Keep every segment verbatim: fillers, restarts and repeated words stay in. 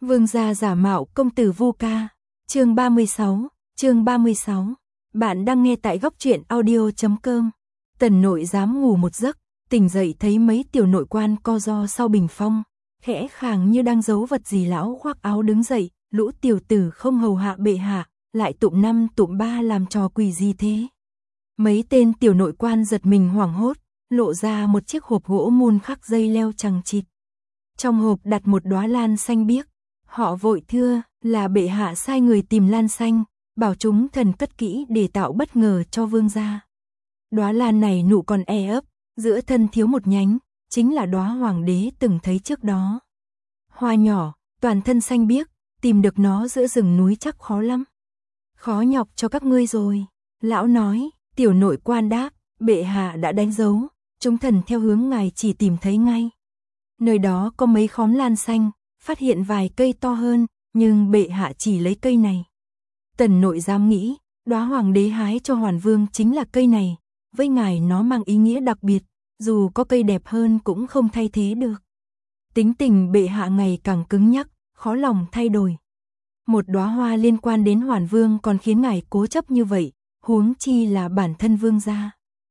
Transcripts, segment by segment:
Vương gia giả mạo công tử Vu Ca. Chương ba mươi sáu, chương ba mươi sáu. Bạn đang nghe tại góc truyện audio chấm com. Tần nội dám ngủ một giấc, tỉnh dậy thấy mấy tiểu nội quan co ro sau bình phong, khẽ khàng như đang giấu vật gì. Lão khoác áo đứng dậy, lũ tiểu tử không hầu hạ bệ hạ, lại tụm năm tụm ba làm trò quỷ gì thế? Mấy tên tiểu nội quan giật mình hoảng hốt, lộ ra một chiếc hộp gỗ mun khắc dây leo chằng chịt. Trong hộp đặt một đóa lan xanh biếc. Họ vội thưa là bệ hạ sai người tìm lan xanh, bảo chúng thần cất kỹ để tạo bất ngờ cho vương gia. Đóa lan này nụ còn e ấp, giữa thân thiếu một nhánh, chính là đóa hoàng đế từng thấy trước đó. Hoa nhỏ, toàn thân xanh biếc, tìm được nó giữa rừng núi chắc khó lắm. Khó nhọc cho các ngươi rồi, lão nói. Tiểu nội quan đáp, bệ hạ đã đánh dấu, chúng thần theo hướng ngài chỉ tìm thấy ngay. Nơi đó có mấy khóm lan xanh, phát hiện vài cây to hơn, nhưng bệ hạ chỉ lấy cây này. Tần nội dám nghĩ, đóa hoàng đế hái cho Hoàn Vương chính là cây này, với ngài nó mang ý nghĩa đặc biệt, dù có cây đẹp hơn cũng không thay thế được. Tính tình bệ hạ ngày càng cứng nhắc, khó lòng thay đổi. Một đóa hoa liên quan đến Hoàn Vương còn khiến ngài cố chấp như vậy, huống chi là bản thân vương gia.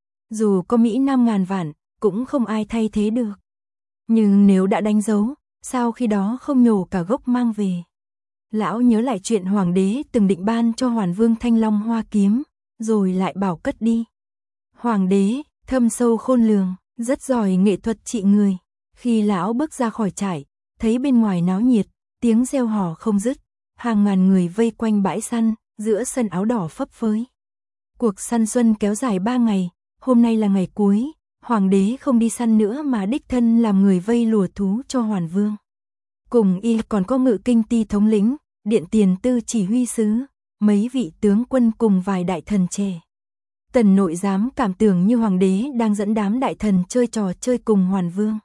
Dù có Mỹ Nam ngàn vạn, cũng không ai thay thế được. Nhưng nếu đã đánh dấu, sao khi đó không nhổ cả gốc mang về? Lão nhớ lại chuyện hoàng đế từng định ban cho Hoàn Vương thanh long hoa kiếm, rồi lại bảo cất đi. Hoàng đế, thâm sâu khôn lường, rất giỏi nghệ thuật trị người. Khi lão bước ra khỏi trại, thấy bên ngoài náo nhiệt, tiếng reo hò không dứt, hàng ngàn người vây quanh bãi săn, giữa sân áo đỏ phấp phới. Cuộc săn xuân kéo dài ba ngày, hôm nay là ngày cuối, hoàng đế không đi săn nữa mà đích thân làm người vây lùa thú cho Hoàn Vương. Cùng y còn có Ngự Kinh Ti thống lĩnh, Điện Tiền Tư chỉ huy sứ, mấy vị tướng quân cùng vài đại thần trẻ. Tần nội dám cảm tưởng như hoàng đế đang dẫn đám đại thần chơi trò chơi cùng Hoàn Vương.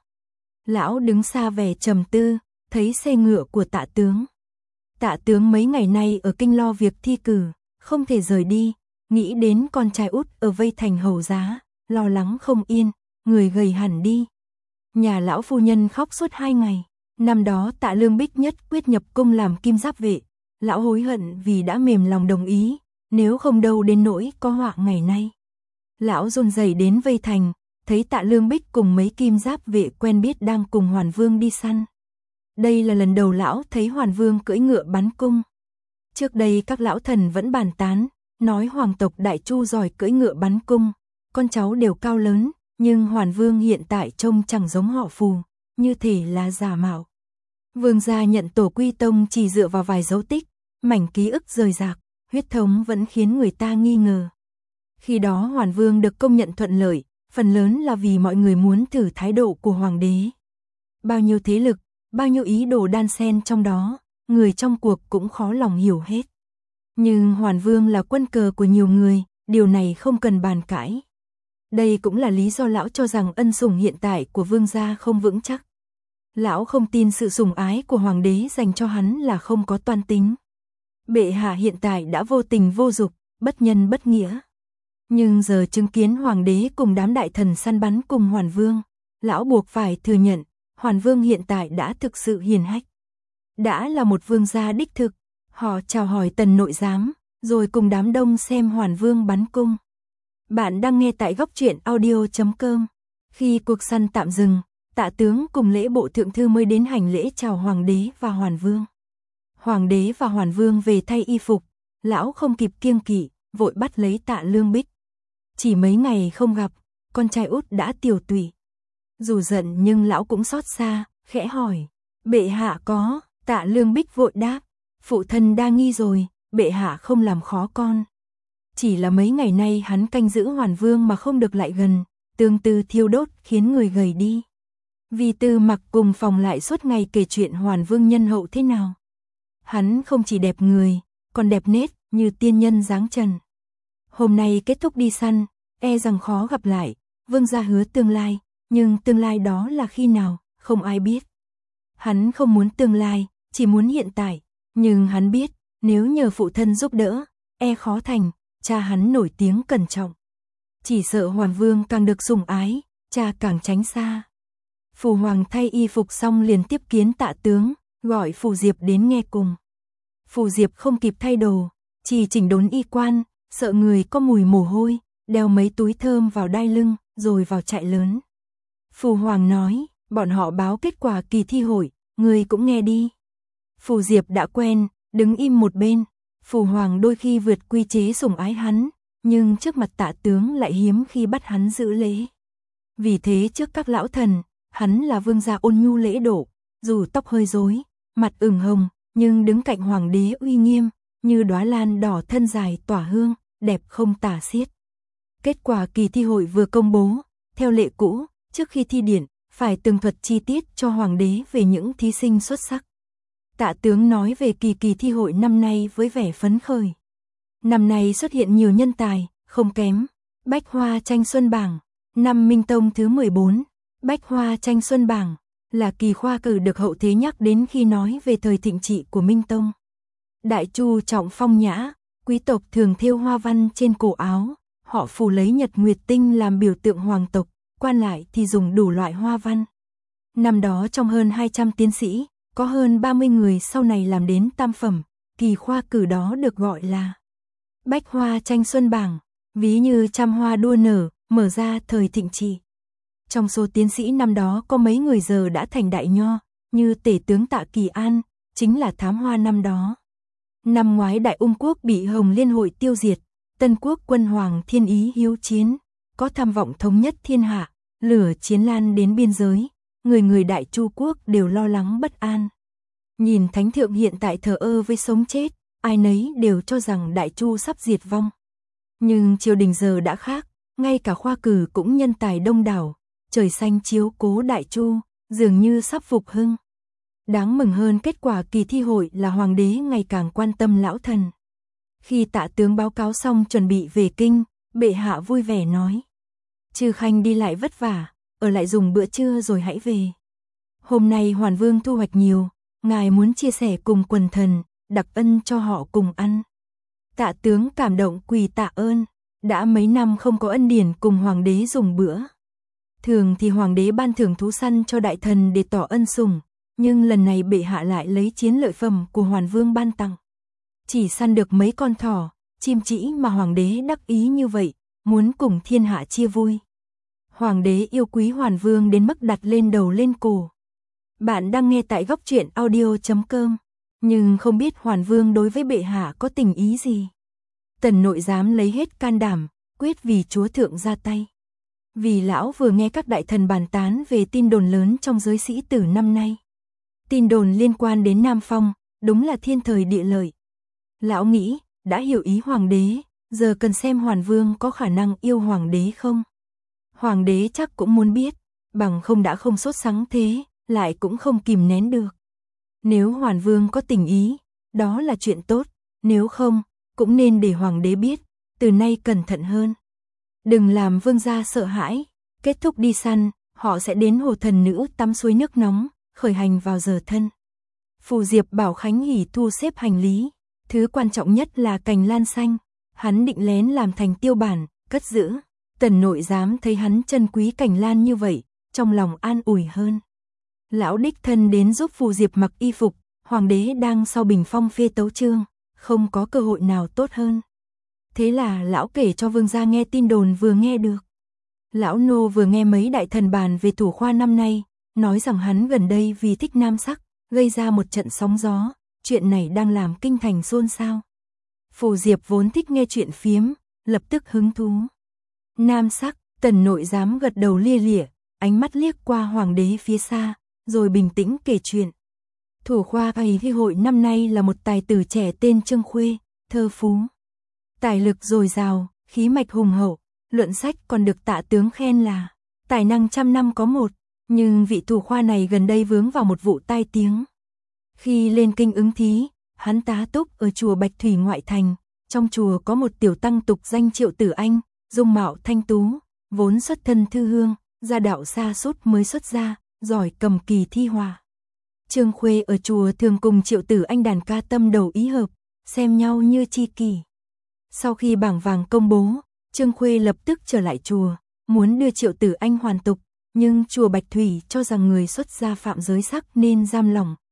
Lão đứng xa vẻ trầm tư, thấy xe ngựa của Tạ tướng. Tạ tướng mấy ngày nay ở kinh lo việc thi cử, không thể rời đi, nghĩ đến con trai út ở Vây Thành hầu giá, lo lắng không yên, người gầy hẳn đi. Nhà lão phu nhân khóc suốt hai ngày. Năm đó Tạ Lương Bích nhất quyết nhập cung làm kim giáp vệ, lão hối hận vì đã mềm lòng đồng ý, nếu không đâu đến nỗi có họa ngày nay. Lão run rẩy đến Vây Thành, thấy Tạ Lương Bích cùng mấy kim giáp vệ quen biết đang cùng Hoàn Vương đi săn. Đây là lần đầu lão thấy Hoàn Vương cưỡi ngựa bắn cung. Trước đây các lão thần vẫn bàn tán, nói hoàng tộc Đại Chu giỏi cưỡi ngựa bắn cung, con cháu đều cao lớn, nhưng Hoàn Vương hiện tại trông chẳng giống họ Phù, như thể là giả mạo. Vương gia nhận tổ quy tông chỉ dựa vào vài dấu tích, mảnh ký ức rời rạc, huyết thống vẫn khiến người ta nghi ngờ. Khi đó Hoàn Vương được công nhận thuận lợi, phần lớn là vì mọi người muốn thử thái độ của hoàng đế. Bao nhiêu thế lực, bao nhiêu ý đồ đan xen trong đó, người trong cuộc cũng khó lòng hiểu hết. Nhưng Hoàn Vương là quân cờ của nhiều người, điều này không cần bàn cãi. Đây cũng là lý do lão cho rằng ân sủng hiện tại của vương gia không vững chắc. Lão không tin sự sủng ái của hoàng đế dành cho hắn là không có toan tính. Bệ hạ hiện tại đã vô tình vô dục, bất nhân bất nghĩa. Nhưng giờ chứng kiến hoàng đế cùng đám đại thần săn bắn cùng Hoàn Vương, lão buộc phải thừa nhận, Hoàn Vương hiện tại đã thực sự hiền hách. Đã là một vương gia đích thực. Họ chào hỏi Tần nội giám, rồi cùng đám đông xem Hoàn Vương bắn cung. Bạn đang nghe tại góc truyện audio chấm com. Khi cuộc săn tạm dừng, Tạ tướng cùng lễ bộ thượng thư mới đến hành lễ chào hoàng đế và Hoàn Vương. Hoàng đế và Hoàn Vương về thay y phục, lão không kịp kiêng kỵ, vội bắt lấy Tạ Lương Bích. Chỉ mấy ngày không gặp, con trai út đã tiều tụy. Dù giận nhưng lão cũng xót xa, khẽ hỏi, bệ hạ có? Tạ Lương Bích vội đáp, phụ thân đa nghi rồi, bệ hạ không làm khó con. Chỉ là mấy ngày nay hắn canh giữ Hoàn Vương mà không được lại gần, tương tư thiêu đốt khiến người gầy đi. Vì Tư Mặc cùng phòng lại suốt ngày kể chuyện Hoàn Vương nhân hậu thế nào. Hắn không chỉ đẹp người, còn đẹp nết như tiên nhân dáng trần. Hôm nay kết thúc đi săn, e rằng khó gặp lại, vương gia hứa tương lai, nhưng tương lai đó là khi nào, không ai biết. Hắn không muốn tương lai, chỉ muốn hiện tại, nhưng hắn biết, nếu nhờ phụ thân giúp đỡ, e khó thành, cha hắn nổi tiếng cẩn trọng. Chỉ sợ Hoàn Vương càng được sủng ái, cha càng tránh xa. Phù hoàng thay y phục xong liền tiếp kiến Tạ tướng, gọi Phù Diệp đến nghe cùng. Phù Diệp không kịp thay đồ, chỉ chỉnh đốn y quan, sợ người có mùi mồ hôi, đeo mấy túi thơm vào đai lưng, rồi vào trại lớn. Phù Hoàng nói, bọn họ báo kết quả kỳ thi hội, người cũng nghe đi. Phù Diệp đã quen, đứng im một bên. Phù Hoàng đôi khi vượt quy chế sủng ái hắn, nhưng trước mặt Tạ tướng lại hiếm khi bắt hắn giữ lễ. Vì thế trước các lão thần, hắn là vương gia ôn nhu lễ độ, dù tóc hơi rối, mặt ửng hồng, nhưng đứng cạnh hoàng đế uy nghiêm, như đóa lan đỏ thân dài tỏa hương, đẹp không tả xiết. Kết quả kỳ thi hội vừa công bố, theo lệ cũ, trước khi thi điển, phải tường thuật chi tiết cho hoàng đế về những thí sinh xuất sắc. Tạ tướng nói về kỳ kỳ thi hội năm nay với vẻ phấn khởi. Năm nay xuất hiện nhiều nhân tài, không kém. Bách Hoa tranh xuân bảng, năm Minh Tông thứ mười bốn, Bách Hoa tranh xuân bảng, là kỳ khoa cử được hậu thế nhắc đến khi nói về thời thịnh trị của Minh Tông. Đại Chu trọng phong nhã, quý tộc thường thêu hoa văn trên cổ áo, họ phủ lấy nhật nguyệt tinh làm biểu tượng hoàng tộc, quan lại thì dùng đủ loại hoa văn. Năm đó trong hơn hai trăm tiến sĩ, có hơn ba mươi người sau này làm đến tam phẩm, kỳ khoa cử đó được gọi là Bách Hoa tranh xuân bảng, ví như trăm hoa đua nở, mở ra thời thịnh trị. Trong số tiến sĩ năm đó có mấy người giờ đã thành đại nho, như tể tướng Tạ Kỳ An, chính là thám hoa năm đó. Năm ngoái Đại Ung quốc bị Hồng Liên hội tiêu diệt, Tân quốc quân Hoàng Thiên Ý hiếu chiến, có tham vọng thống nhất thiên hạ, lửa chiến lan đến biên giới, người người Đại Chu quốc đều lo lắng bất an. Nhìn thánh thượng hiện tại thờ ơ với sống chết, ai nấy đều cho rằng Đại Chu sắp diệt vong. Nhưng triều đình giờ đã khác, ngay cả khoa cử cũng nhân tài đông đảo, trời xanh chiếu cố Đại Chu, dường như sắp phục hưng. Đáng mừng hơn kết quả kỳ thi hội là hoàng đế ngày càng quan tâm lão thần. Khi Tạ tướng báo cáo xong chuẩn bị về kinh, bệ hạ vui vẻ nói: Chư khanh đi lại vất vả, ở lại dùng bữa trưa rồi hãy về. Hôm nay Hoàn Vương thu hoạch nhiều, ngài muốn chia sẻ cùng quần thần, đặc ân cho họ cùng ăn. Tạ tướng cảm động quỳ tạ ơn, đã mấy năm không có ân điển cùng hoàng đế dùng bữa. Thường thì hoàng đế ban thưởng thú săn cho đại thần để tỏ ân sủng, nhưng lần này bệ hạ lại lấy chiến lợi phẩm của Hoàn Vương ban tặng. Chỉ săn được mấy con thỏ, chim trĩ mà hoàng đế đắc ý như vậy, muốn cùng thiên hạ chia vui. Hoàng đế yêu quý Hoàn Vương đến mức đặt lên đầu lên cổ. Bạn đang nghe tại góc truyện audio chấm com, nhưng không biết Hoàn Vương đối với bệ hạ có tình ý gì. Tần nội giám lấy hết can đảm, quyết vì chúa thượng ra tay. Vì lão vừa nghe các đại thần bàn tán về tin đồn lớn trong giới sĩ tử năm nay. Tin đồn liên quan đến Nam Phong, đúng là thiên thời địa lợi. Lão nghĩ, đã hiểu ý hoàng đế, giờ cần xem Hoàn Vương có khả năng yêu hoàng đế không. Hoàng đế chắc cũng muốn biết, bằng không đã không sốt sắng thế, lại cũng không kìm nén được. Nếu Hoàn Vương có tình ý, đó là chuyện tốt, nếu không, cũng nên để hoàng đế biết, từ nay cẩn thận hơn. Đừng làm vương gia sợ hãi, kết thúc đi săn, họ sẽ đến hồ thần nữ tắm suối nước nóng, khởi hành vào giờ thân. Phù Diệp bảo Khánh Hỷ thu xếp hành lý, thứ quan trọng nhất là cành lan xanh, hắn định lén làm thành tiêu bản, cất giữ. Tần nội giám thấy hắn trân quý cành lan như vậy, trong lòng an ủi hơn. Lão đích thân đến giúp Phù Diệp mặc y phục, hoàng đế đang sau bình phong phê tấu chương, không có cơ hội nào tốt hơn. Thế là lão kể cho vương gia nghe tin đồn vừa nghe được. Lão nô vừa nghe mấy đại thần bàn về thủ khoa năm nay, nói rằng hắn gần đây vì thích nam sắc, gây ra một trận sóng gió, chuyện này đang làm kinh thành xôn xao. Phù Diệp vốn thích nghe chuyện phiếm, lập tức hứng thú. Nam sắc, tần nội giám gật đầu lia lịa, ánh mắt liếc qua hoàng đế phía xa, rồi bình tĩnh kể chuyện. Thủ khoa kỳ thi hội năm nay là một tài tử trẻ tên Trương Khuê, thơ phú. Tài lực dồi dào, khí mạch hùng hậu, luận sách còn được Tạ tướng khen là tài năng trăm năm có một, nhưng vị thủ khoa này gần đây vướng vào một vụ tai tiếng. Khi lên kinh ứng thí, hắn tá túc ở chùa Bạch Thủy ngoại thành, trong chùa có một tiểu tăng tục danh Triệu Tử Anh, dung mạo thanh tú, vốn xuất thân thư hương, gia đạo xa sút mới xuất gia, giỏi cầm kỳ thi hòa. Trương Khuê ở chùa thường cùng Triệu Tử Anh đàn ca tâm đầu ý hợp, xem nhau như tri kỷ. Sau khi bảng vàng công bố, Trương Khuê lập tức trở lại chùa, muốn đưa Triệu Tử Anh hoàn tục, nhưng chùa Bạch Thủy cho rằng người xuất gia phạm giới sắc nên giam lỏng,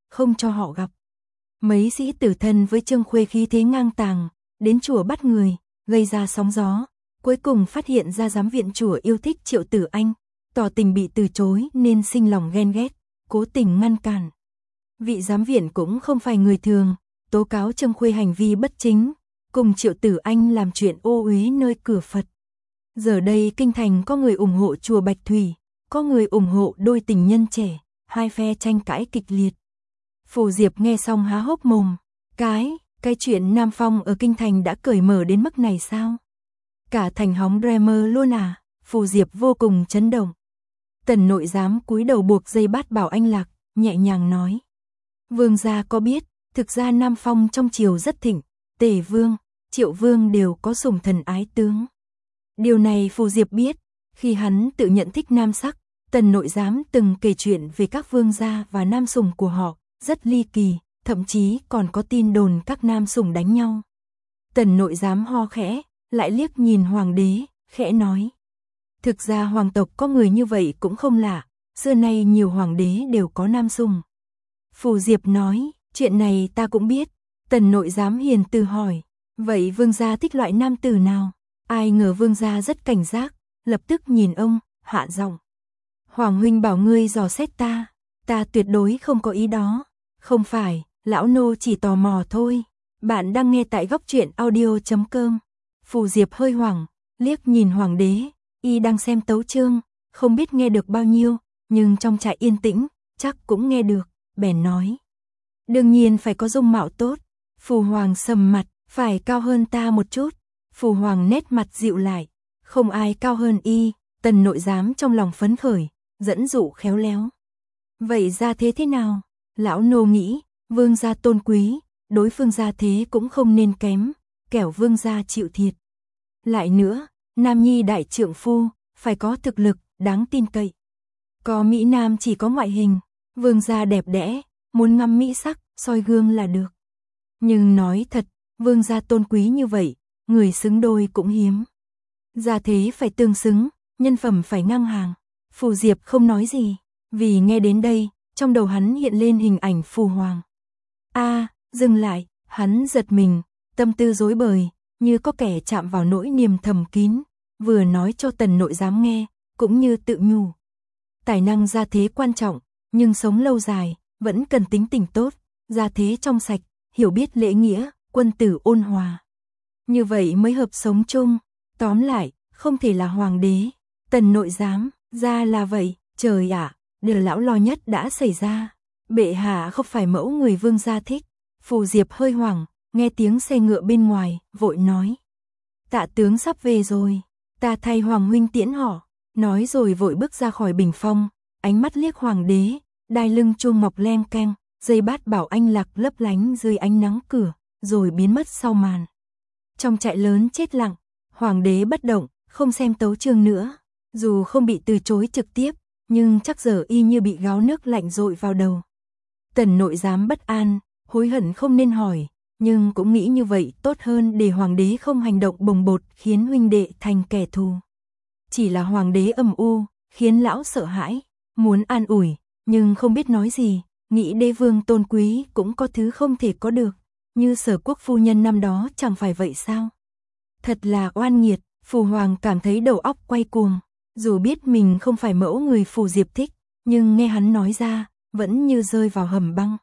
không cho họ gặp. Mấy sĩ tử thân với Trương Khuê khí thế ngang tàng, đến chùa bắt người, gây ra sóng gió, cuối cùng phát hiện ra giám viện chùa yêu thích Triệu Tử Anh, tỏ tình bị từ chối nên sinh lòng ghen ghét, cố tình ngăn cản. Vị giám viện cũng không phải người thường, tố cáo Trương Khuê hành vi bất chính, cùng Triệu Tử Anh làm chuyện ô uế nơi cửa Phật. Giờ đây kinh thành có người ủng hộ chùa Bạch Thủy, có người ủng hộ đôi tình nhân trẻ, hai phe tranh cãi kịch liệt. Phù Diệp nghe xong há hốc mồm, cái, cái chuyện Nam Phong ở kinh thành đã cởi mở đến mức này sao? Cả thành hóng Dreamer luôn à? Phù Diệp vô cùng chấn động. Tần nội giám cúi đầu buộc dây bát bảo anh lạc, nhẹ nhàng nói. Vương gia có biết, thực ra Nam Phong trong triều rất thịnh, Tề Vương, Triệu Vương đều có sủng thần ái tướng. Điều này Phù Diệp biết, khi hắn tự nhận thích nam sắc, tần nội giám từng kể chuyện về các vương gia và nam sủng của họ, rất ly kỳ, thậm chí còn có tin đồn các nam sủng đánh nhau. Tần nội giám ho khẽ, lại liếc nhìn hoàng đế, khẽ nói. Thực ra hoàng tộc có người như vậy cũng không lạ, xưa nay nhiều hoàng đế đều có nam sủng. Phù Diệp nói, chuyện này ta cũng biết. Tần nội giám hiền từ hỏi, vậy vương gia thích loại nam tử nào? Ai ngờ vương gia rất cảnh giác, lập tức nhìn ông, hạ giọng. Hoàng huynh bảo ngươi dò xét ta, ta tuyệt đối không có ý đó. Không phải, lão nô chỉ tò mò thôi. Bạn đang nghe tại góc truyện audio chấm com. Phù Diệp hơi hoảng, liếc nhìn hoàng đế, y đang xem tấu chương, không biết nghe được bao nhiêu, nhưng trong trại yên tĩnh, chắc cũng nghe được, bèn nói. Đương nhiên phải có dung mạo tốt. Phù hoàng sầm mặt, phải cao hơn ta một chút. Phù hoàng nét mặt dịu lại, không ai cao hơn y. Tần nội giám trong lòng phấn khởi, dẫn dụ khéo léo. Vậy ra thế thế nào? Lão nô nghĩ, vương gia tôn quý, đối phương gia thế cũng không nên kém, kẻo vương gia chịu thiệt. Lại nữa, nam nhi đại trượng phu, phải có thực lực, đáng tin cậy. Có mỹ nam chỉ có ngoại hình, vương gia đẹp đẽ, muốn ngắm mỹ sắc, soi gương là được. Nhưng nói thật, vương gia tôn quý như vậy, người xứng đôi cũng hiếm. Gia thế phải tương xứng, nhân phẩm phải ngang hàng. Phù Diệp không nói gì, vì nghe đến đây, trong đầu hắn hiện lên hình ảnh Phù Hoàng. A, à, dừng lại, hắn giật mình, tâm tư rối bời, như có kẻ chạm vào nỗi niềm thầm kín, vừa nói cho tần nội giám nghe, cũng như tự nhủ. Tài năng gia thế quan trọng, nhưng sống lâu dài, vẫn cần tính tình tốt, gia thế trong sạch, hiểu biết lễ nghĩa, quân tử ôn hòa. Như vậy mới hợp sống chung, tóm lại, không thể là hoàng đế. Tần nội giám, ra là vậy, trời ạ, điều lão lo nhất đã xảy ra. Bệ hạ không phải mẫu người vương gia thích. Phù Diệp hơi hoảng, nghe tiếng xe ngựa bên ngoài, vội nói. Tạ tướng sắp về rồi, ta thay hoàng huynh tiễn họ. Nói rồi vội bước ra khỏi bình phong, ánh mắt liếc hoàng đế, đai lưng chuông mọc leng keng, dây bát bảo anh lạc lấp lánh dưới ánh nắng cửa, rồi biến mất sau màn. Trong trại lớn chết lặng, hoàng đế bất động, không xem tấu chương nữa. Dù không bị từ chối trực tiếp, nhưng chắc giờ y như bị gáo nước lạnh dội vào đầu. Tần nội giám bất an, hối hận không nên hỏi, nhưng cũng nghĩ như vậy tốt hơn để hoàng đế không hành động bồng bột khiến huynh đệ thành kẻ thù. Chỉ là hoàng đế âm u, khiến lão sợ hãi, muốn an ủi, nhưng không biết nói gì, nghĩ đế vương tôn quý cũng có thứ không thể có được, như Sở Quốc phu nhân năm đó chẳng phải vậy sao? Thật là oan nghiệt, Phù Hoàng cảm thấy đầu óc quay cuồng, dù biết mình không phải mẫu người Phù Diệp thích, nhưng nghe hắn nói ra, vẫn như rơi vào hầm băng.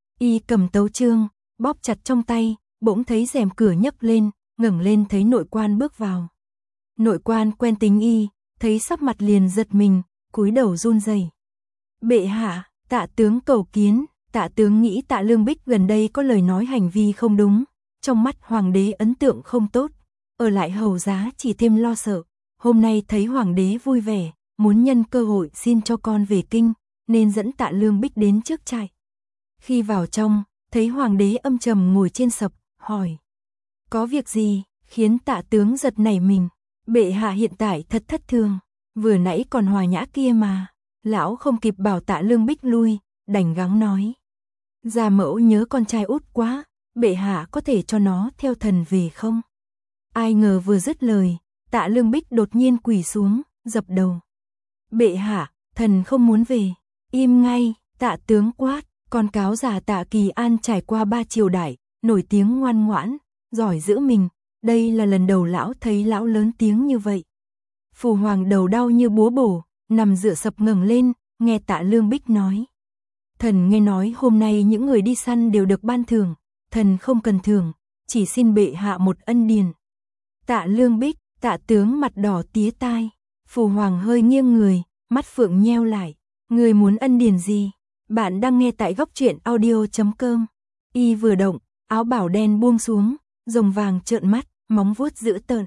Y cầm tấu chương, bóp chặt trong tay, bỗng thấy rèm cửa nhấc lên, ngẩng lên thấy nội quan bước vào. Nội quan quen tính y, thấy sắc mặt liền giật mình, cúi đầu run rẩy. Bệ hạ, Tạ tướng cầu kiến. Tạ tướng nghĩ Tạ Lương Bích gần đây có lời nói hành vi không đúng, trong mắt hoàng đế ấn tượng không tốt, ở lại hầu giá chỉ thêm lo sợ. Hôm nay thấy hoàng đế vui vẻ, muốn nhân cơ hội xin cho con về kinh, nên dẫn Tạ Lương Bích đến trước trại. Khi vào trong, thấy hoàng đế âm trầm ngồi trên sập, hỏi. Có việc gì, khiến Tạ tướng giật nảy mình. Bệ hạ hiện tại thật thất thường, vừa nãy còn hòa nhã kia mà. Lão không kịp bảo Tạ Lương Bích lui, đành gắng nói. Gia mẫu nhớ con trai út quá, bệ hạ có thể cho nó theo thần về không? Ai ngờ vừa dứt lời, Tạ Lương Bích đột nhiên quỳ xuống, dập đầu. Bệ hạ, thần không muốn về. Im ngay, Tạ tướng quát, Con cáo già Tạ Kỳ An trải qua ba triều đại, nổi tiếng ngoan ngoãn, giỏi giữ mình, đây là lần đầu lão thấy lão lớn tiếng như vậy. Phù Hoàng đầu đau như búa bổ, nằm dựa sập ngẩng lên, nghe Tạ Lương Bích nói. Thần nghe nói hôm nay những người đi săn đều được ban thưởng, thần không cần thưởng, chỉ xin bệ hạ một ân điền. Tạ Lương Bích, Tạ tướng mặt đỏ tía tai, Phù Hoàng hơi nghiêng người, mắt phượng nheo lại, người muốn ân điền gì? Bạn đang nghe tại góc truyện audio chấm com. Y vừa động, áo bảo đen buông xuống, rồng vàng trợn mắt, móng vuốt dữ tợn.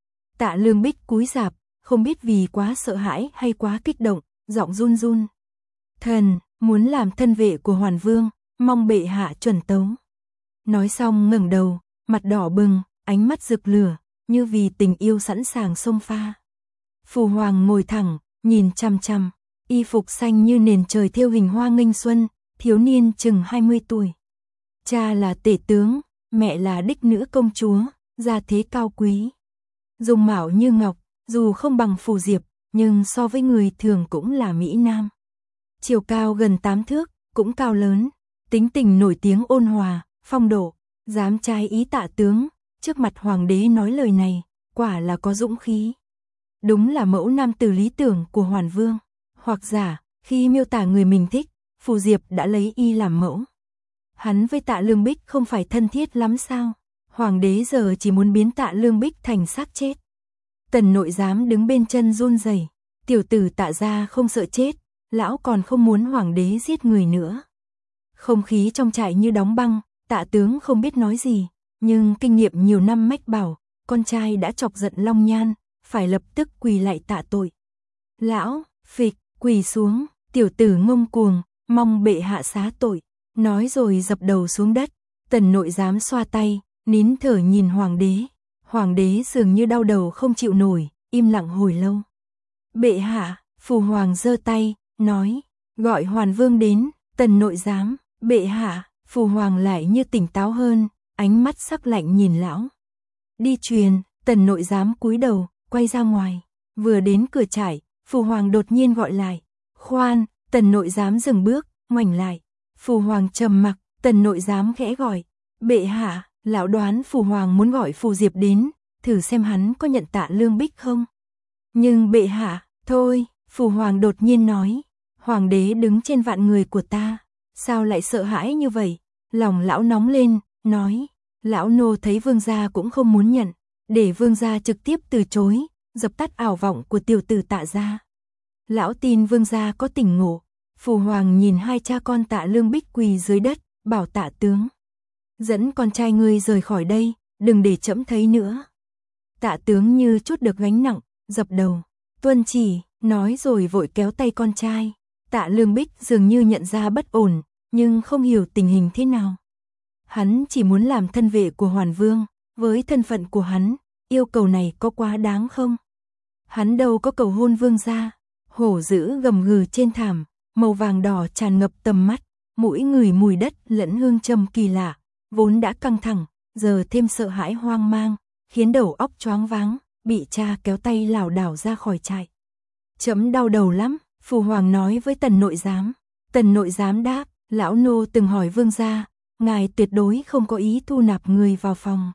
Tạ Lương Bích cúi rạp, không biết vì quá sợ hãi hay quá kích động, giọng run run. Thần muốn làm thân vệ của Hoàn Vương, mong bệ hạ chuẩn tấu. Nói xong ngẩng đầu, mặt đỏ bừng, ánh mắt rực lửa, như vì tình yêu sẵn sàng xông pha. Phù Hoàng ngồi thẳng, nhìn chằm chằm, y phục xanh như nền trời thêu hình hoa nghênh xuân, thiếu niên chừng hai mươi tuổi. Cha là tể tướng, mẹ là đích nữ công chúa, gia thế cao quý. Dung mạo như ngọc, dù không bằng Phù Diệp, nhưng so với người thường cũng là mỹ nam. Chiều cao gần tám thước, cũng cao lớn, tính tình nổi tiếng ôn hòa, phong độ, dám trái ý Tạ tướng, trước mặt hoàng đế nói lời này, quả là có dũng khí. Đúng là mẫu nam tử lý tưởng của Hoàn Vương, hoặc giả, khi miêu tả người mình thích, Phù Diệp đã lấy y làm mẫu. Hắn với Tạ Lương Bích không phải thân thiết lắm sao? Hoàng đế giờ chỉ muốn biến Tạ Lương Bích thành xác chết. Tần nội giám đứng bên chân run rẩy, tiểu tử Tạ gia không sợ chết, lão còn không muốn hoàng đế giết người nữa. Không khí trong trại như đóng băng, Tạ tướng không biết nói gì, nhưng kinh nghiệm nhiều năm mách bảo, con trai đã chọc giận Long Nhan, phải lập tức quỳ lại tạ tội. Lão, phịch, quỳ xuống, tiểu tử ngông cuồng, mong bệ hạ xá tội, nói rồi dập đầu xuống đất. Tần nội giám xoa tay, nín thở nhìn hoàng đế. Hoàng đế dường như đau đầu không chịu nổi, im lặng hồi lâu. Bệ hạ, Phù Hoàng giơ tay, nói, gọi Hoàn Vương đến. Tần nội giám, bệ hạ, Phù Hoàng lại như tỉnh táo hơn, ánh mắt sắc lạnh nhìn lão. Đi truyền. Tần nội giám cúi đầu, quay ra ngoài, vừa đến cửa trại, Phù Hoàng đột nhiên gọi lại. Khoan, Tần nội giám dừng bước, ngoảnh lại. Phù Hoàng trầm mặc, Tần nội giám khẽ gọi. Bệ hạ, lão đoán Phù Hoàng muốn gọi Phù Diệp đến, thử xem hắn có nhận Tạ Lương Bích không. Nhưng bệ hạ, thôi, Phù Hoàng đột nhiên nói. Hoàng đế đứng trên vạn người của ta, sao lại sợ hãi như vậy? Lòng lão nóng lên, nói. Lão nô thấy vương gia cũng không muốn nhận, để vương gia trực tiếp từ chối, dập tắt ảo vọng của tiểu tử Tạ gia. Lão tin vương gia có tỉnh ngộ. Phù Hoàng nhìn hai cha con Tạ Lương Bích quỳ dưới đất, bảo Tạ tướng, dẫn con trai ngươi rời khỏi đây, đừng để trẫm thấy nữa. Tạ tướng như chút được gánh nặng, dập đầu, tuân chỉ, nói rồi vội kéo tay con trai. Tạ Lương Bích dường như nhận ra bất ổn, nhưng không hiểu tình hình thế nào. Hắn chỉ muốn làm thân vệ của Hoàn Vương, với thân phận của hắn, yêu cầu này có quá đáng không? Hắn đâu có cầu hôn vương gia. Hổ dữ gầm gừ trên thảm, màu vàng đỏ tràn ngập tầm mắt, mũi người mùi đất lẫn hương trầm kỳ lạ, vốn đã căng thẳng, giờ thêm sợ hãi hoang mang, khiến đầu óc choáng váng, bị cha kéo tay lảo đảo ra khỏi trại. Trẫm đau đầu lắm, Phù Hoàng nói với Tần nội giám. Tần nội giám đáp, lão nô từng hỏi vương gia, ngài tuyệt đối không có ý thu nạp người vào phòng.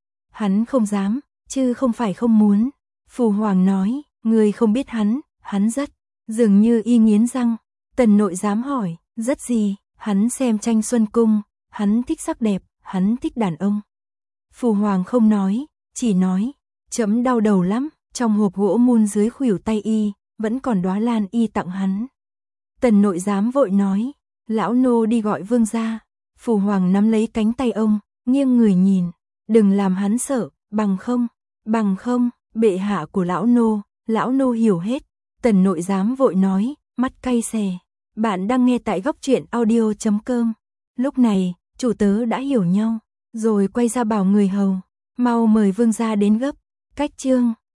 Hắn không dám, chứ không phải không muốn. Phù Hoàng nói, người không biết hắn, hắn rất, dường như y nghiến răng. Tần nội giám hỏi, rất gì? Hắn xem tranh Xuân Cung, hắn thích sắc đẹp, hắn thích đàn ông. Phù Hoàng không nói, chỉ nói, trẫm đau đầu lắm, trong hộp gỗ mun dưới khuỷu tay y, vẫn còn đóa lan y tặng hắn. Tần nội giám vội nói, lão nô đi gọi vương gia. Phù Hoàng nắm lấy cánh tay ông, nghiêng người nhìn, đừng làm hắn sợ, bằng không, bằng không, bệ hạ của lão nô, lão nô hiểu hết. Tần nội giám vội nói, mắt cay xè. Bạn đang nghe tại góc truyện audio chấm com. Lúc này, chủ tớ đã hiểu nhau, rồi quay ra bảo người hầu, mau mời vương gia đến gấp. Cách chương